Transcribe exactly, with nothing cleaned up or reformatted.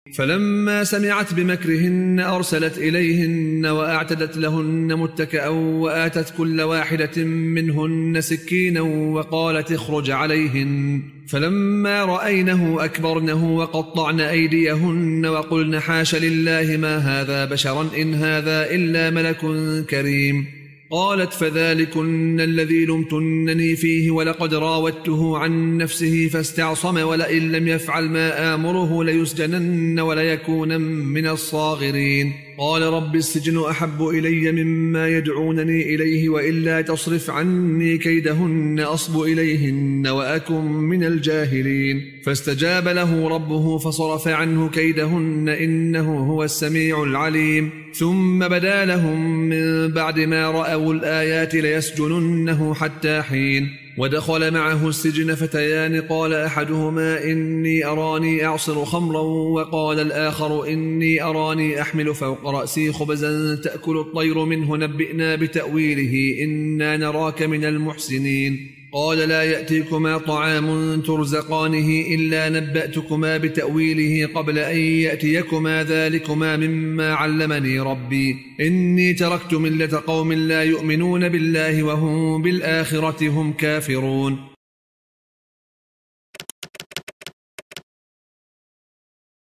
فلما سمعت بمكرهن أرسلت إليهن وأعتدت لهن متكأ وآتت كل واحدة منهن سكينا وقالت اخرج عليهن. فلما رأينه أكبرنه وقطعن أيديهن وقلن حاش لله ما هذا بشرا إن هذا إلا ملك كريم. قالت فذلكن الذي لمتنني فيه ولقد راودته عن نفسه فاستعصم ولئن لم يفعل ما آمره ليسجنن وليكون من الصاغرين. قال رب السجن أحب إلي مما يدعونني إليه وإلا تصرف عني كيدهن أصب إليهن وأكن من الجاهلين. فاستجاب له ربه فصرف عنه كيدهن إنه هو السميع العليم. ثم بدا لهم من بعد ما رأوا الآيات ليسجننه حتى حين. ودخل معه السجن فتيان قال أحدهما إني أراني أعصر خمرا وقال الآخر إني أراني أحمل فوق رأسي خبزا تأكل الطير منه نبئنا بتأويله إنا نراك من المحسنين. قال لا يأتيكما طعام ترزقانه إلا نبأتكما بتأويله قبل أن يأتيكما ذلكما مما علمني ربي إني تركت ملة قوم لا يؤمنون بالله وهم بالآخرة هم كافرون.